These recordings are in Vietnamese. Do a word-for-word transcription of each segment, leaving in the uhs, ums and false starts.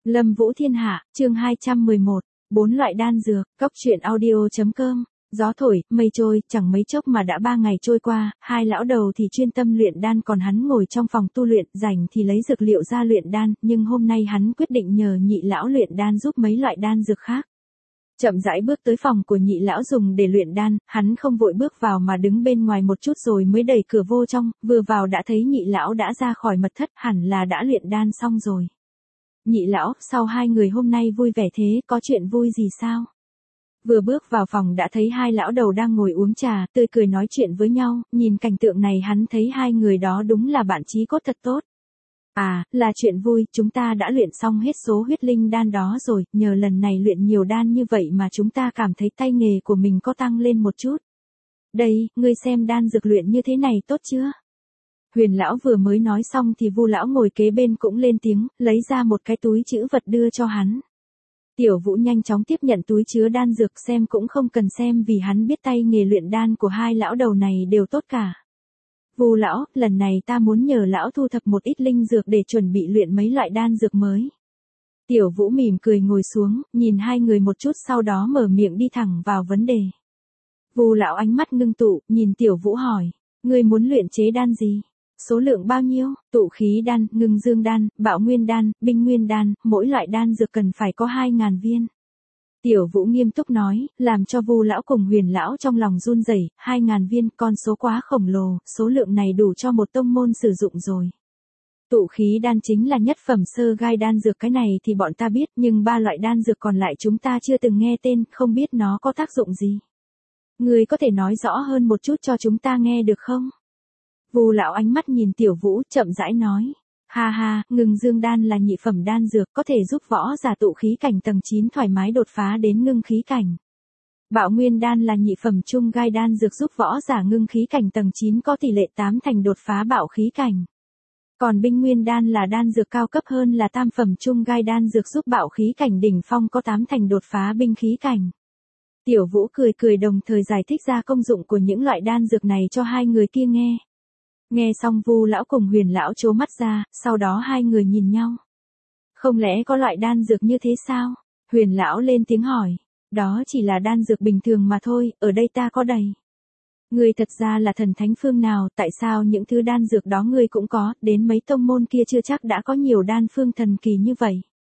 Lâm Vũ Thiên Hạ, chương hai trăm mười một, bốn loại đan dược, cốc truyện audio.com. Gió thổi, mây trôi, chẳng mấy chốc mà đã ba ngày trôi qua, hai lão đầu thì chuyên tâm luyện đan còn hắn ngồi trong phòng tu luyện, rảnh thì lấy dược liệu ra luyện đan, nhưng hôm nay hắn quyết định nhờ nhị lão luyện đan giúp mấy loại đan dược khác. Chậm rãi bước tới phòng của nhị lão dùng để luyện đan, hắn không vội bước vào mà đứng bên ngoài một chút rồi mới đẩy cửa vô trong, vừa vào đã thấy nhị lão đã ra khỏi mật thất, hẳn là đã luyện đan xong rồi. Nhị lão, sao hai người hôm nay vui vẻ thế, có chuyện vui gì sao? Vừa bước vào phòng đã thấy hai lão đầu đang ngồi uống trà, tươi cười nói chuyện với nhau, nhìn cảnh tượng này hắn thấy hai người đó đúng là bạn chí cốt thật tốt. À, là chuyện vui, chúng ta đã luyện xong hết số huyết linh đan đó rồi, nhờ lần này luyện nhiều đan như vậy mà chúng ta cảm thấy tay nghề của mình có tăng lên một chút. Đây, ngươi xem đan dược luyện như thế này tốt chưa? Huyền lão vừa mới nói xong thì Vu lão ngồi kế bên cũng lên tiếng, lấy ra một cái túi trữ vật đưa cho hắn. Tiểu Vũ nhanh chóng tiếp nhận túi chứa đan dược xem cũng không cần xem vì hắn biết tay nghề luyện đan của hai lão đầu này đều tốt cả. Vu lão, lần này ta muốn nhờ lão thu thập một ít linh dược để chuẩn bị luyện mấy loại đan dược mới. Tiểu Vũ mỉm cười ngồi xuống, nhìn hai người một chút sau đó mở miệng đi thẳng vào vấn đề. Vu lão ánh mắt ngưng tụ, nhìn Tiểu Vũ hỏi, ngươi muốn luyện chế đan gì? Số lượng bao nhiêu? Tụ khí đan, ngưng dương đan, bạo nguyên đan, binh nguyên đan, mỗi loại đan dược cần phải có hai ngàn viên. Tiểu Vũ nghiêm túc nói, làm cho Vu lão cùng Huyền lão trong lòng run rẩy, hai ngàn viên, con số quá khổng lồ, số lượng này đủ cho một tông môn sử dụng rồi. Tụ khí đan chính là nhất phẩm sơ gai đan dược, cái này thì bọn ta biết, nhưng ba loại đan dược còn lại chúng ta chưa từng nghe tên, không biết nó có tác dụng gì. Ngươi có thể nói rõ hơn một chút cho chúng ta nghe được không? Vu lão ánh mắt nhìn Tiểu Vũ, chậm rãi nói. Ha ha, ngưng dương đan là nhị phẩm đan dược, có thể giúp võ giả tụ khí cảnh tầng chín thoải mái đột phá đến ngưng khí cảnh. Bạo nguyên đan là nhị phẩm trung gai đan dược giúp võ giả ngưng khí cảnh tầng chín có tỷ lệ tám thành đột phá bạo khí cảnh. Còn binh nguyên đan là đan dược cao cấp hơn là tam phẩm trung gai đan dược giúp bạo khí cảnh đỉnh phong có tám thành đột phá binh khí cảnh. Tiểu Vũ cười cười đồng thời giải thích ra công dụng của những loại đan dược này cho hai người kia nghe. Nghe xong Vu lão cùng Huyền lão trố mắt ra, sau đó hai người nhìn nhau. Không lẽ có loại đan dược như thế sao? Huyền lão lên tiếng hỏi. Đó chỉ là đan dược bình thường mà thôi, ở đây ta có đầy. Ngươi thật ra là thần thánh phương nào, tại sao những thứ đan dược đó ngươi cũng có, đến mấy tông môn kia chưa chắc đã có nhiều đan phương thần kỳ như vậy.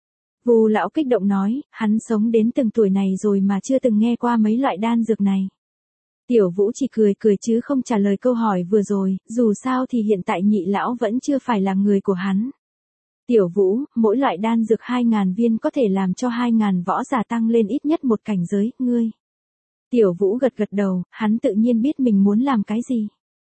Vu lão kích động nói, hắn sống đến từng tuổi này rồi mà chưa từng nghe qua mấy loại đan dược này. Tiểu Vũ chỉ cười cười chứ không trả lời câu hỏi vừa rồi, dù sao thì hiện tại nhị lão vẫn chưa phải là người của hắn. Tiểu Vũ, mỗi loại đan dược hai ngàn viên có thể làm cho hai ngàn võ giả tăng lên ít nhất một cảnh giới, ngươi. Tiểu Vũ gật gật đầu, hắn tự nhiên biết mình muốn làm cái gì.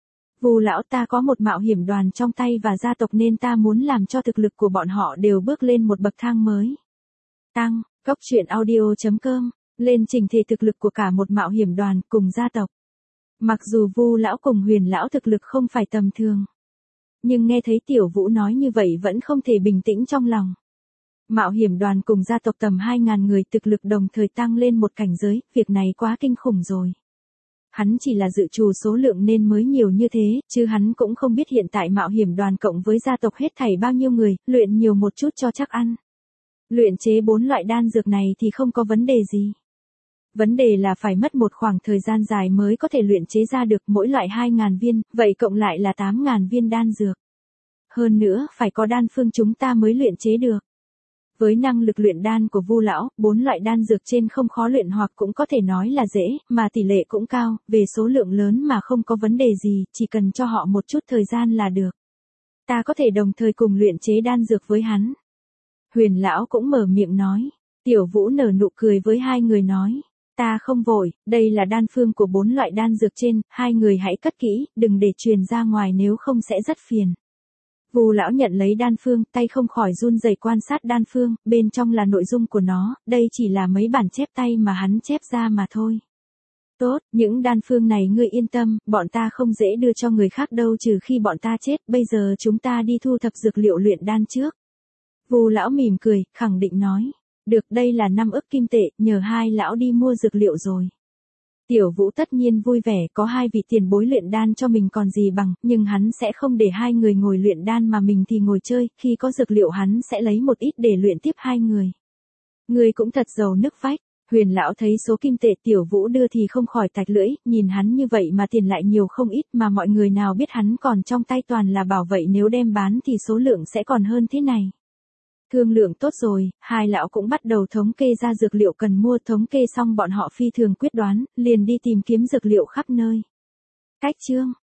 Vu lão, ta có một mạo hiểm đoàn trong tay và gia tộc nên ta muốn làm cho thực lực của bọn họ đều bước lên một bậc thang mới. Tăng, cốc truyện audio.com. Lên trình thể thực lực của cả một mạo hiểm đoàn cùng gia tộc. Mặc dù Vu lão cùng Huyền lão thực lực không phải tầm thường, nhưng nghe thấy Tiểu Vũ nói như vậy vẫn không thể bình tĩnh trong lòng. Mạo hiểm đoàn cùng gia tộc tầm hai ngàn người thực lực đồng thời tăng lên một cảnh giới, việc này quá kinh khủng rồi. Hắn chỉ là dự trù số lượng nên mới nhiều như thế, chứ hắn cũng không biết hiện tại mạo hiểm đoàn cộng với gia tộc hết thảy bao nhiêu người, luyện nhiều một chút cho chắc ăn. Luyện chế bốn loại đan dược này thì không có vấn đề gì. Vấn đề là phải mất một khoảng thời gian dài mới có thể luyện chế ra được mỗi loại hai ngàn viên, vậy cộng lại là tám ngàn viên đan dược. Hơn nữa, phải có đan phương chúng ta mới luyện chế được. Với năng lực luyện đan của Vu lão, bốn loại đan dược trên không khó luyện hoặc cũng có thể nói là dễ, mà tỷ lệ cũng cao, về số lượng lớn mà không có vấn đề gì, chỉ cần cho họ một chút thời gian là được. Ta có thể đồng thời cùng luyện chế đan dược với hắn. Huyền lão cũng mở miệng nói. Tiểu Vũ nở nụ cười với hai người nói. Ta không vội, đây là đan phương của bốn loại đan dược trên, hai người hãy cất kỹ, đừng để truyền ra ngoài nếu không sẽ rất phiền. Vu lão nhận lấy đan phương, tay không khỏi run rẩy quan sát đan phương, bên trong là nội dung của nó, đây chỉ là mấy bản chép tay mà hắn chép ra mà thôi. Tốt, những đan phương này ngươi yên tâm, bọn ta không dễ đưa cho người khác đâu trừ khi bọn ta chết, bây giờ chúng ta đi thu thập dược liệu luyện đan trước. Vu lão mỉm cười, khẳng định nói. Được, đây là năm ức kim tệ, nhờ hai lão đi mua dược liệu rồi. Tiểu Vũ tất nhiên vui vẻ, có hai vị tiền bối luyện đan cho mình còn gì bằng, nhưng hắn sẽ không để hai người ngồi luyện đan mà mình thì ngồi chơi, khi có dược liệu hắn sẽ lấy một ít để luyện tiếp hai người. Người cũng thật giàu nước vách. Huyền lão thấy số kim tệ Tiểu Vũ đưa thì không khỏi tạch lưỡi, nhìn hắn như vậy mà tiền lại nhiều không ít, mà mọi người nào biết hắn còn trong tay toàn là bảo, vậy nếu đem bán thì số lượng sẽ còn hơn thế này. Thương lượng tốt rồi, hai lão cũng bắt đầu thống kê ra dược liệu cần mua, thống kê xong bọn họ phi thường quyết đoán, liền đi tìm kiếm dược liệu khắp nơi. Cách chương